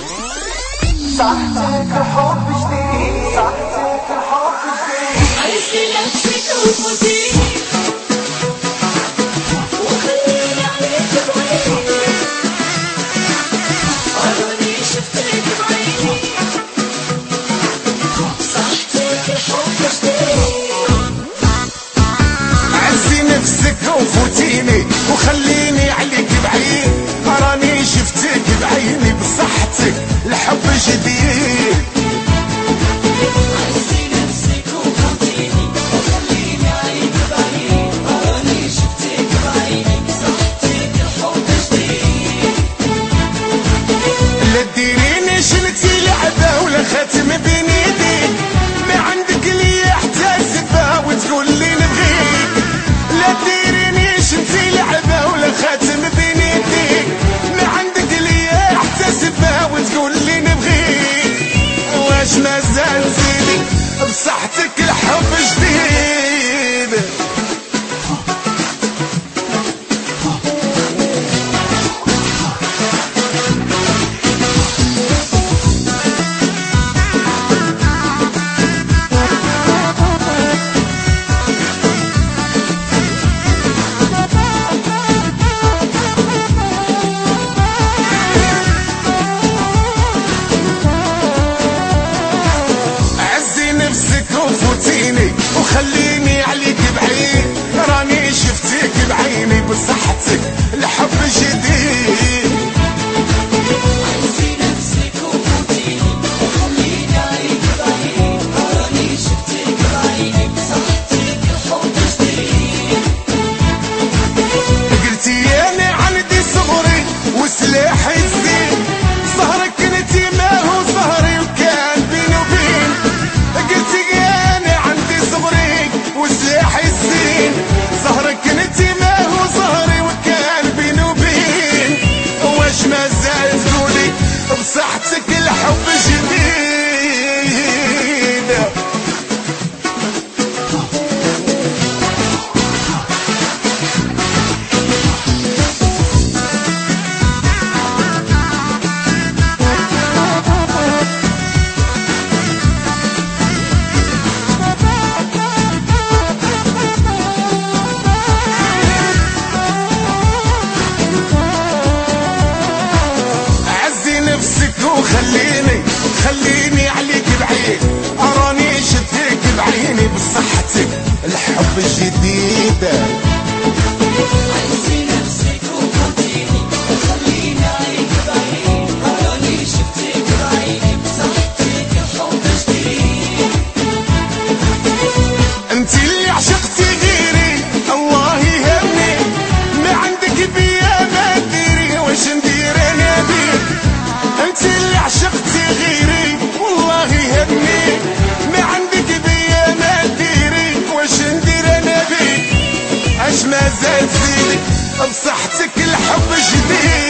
صحتك حب جديد، صحتك حب جديد. عايزة نفسك وفوتيني وخليني عليك بعيني، أراني شفتك بعيني. صحتك الحب جديد. عزي نفسك وفوتيني وخليني عليك بعيد، أراني شفتك بعيني بصحتك الحب جديد. عايزة نفسك وفوتيني وخليني عليك بعيد، أراني شفتك بعيني. صحتك الحب جديد. لا تديريني شلتي لعبة ولا ختم بين يديك، ما عندك ليا حتى سبة وتقول لي نبغيك. لا تديريني شلتي لعبة ولا ختم بين يديك، ما عندك ليا حتى سبة وتقول لي نبغيك. واش مازال تزيدي بصحتك الحب جديد. وفوتيني وخليني عليك بعيد، راني شفتك بعيني بصحتك الحب جديد. عايزة نفسك وفوتيني وخليني عليك بعيد، راني شفتك بعيني. صحتك الحب جديد. قلتي انا عندي صغري وسلاحي الزين، صهرك انتي ما هو صهري وكان بيني وبين. قلتي انا عندي صغري وسلاحي الزين، صهرك انتي ما هو صهري وكان بيني وبين. واش مازال تقولي بصحتك الحب جديد. خليني عليك بعيد، أراني شفتك بعيني بصحتك الحب الجديد. عايزة نفسك وفوتيني وخليني عليك بعيد، راني شفتك بعيني. صحتك الحب جديد. انت اللي عشقتي غيري الله يهمني، ما عندك بيا ما تديري واش ندير انا بيك. انت اللي عشقتي غيري والله يهمني، ما عندك بيا ما تديري واش ندير انا بيك. اش مازال تزيدك بصحتك الحب جديد.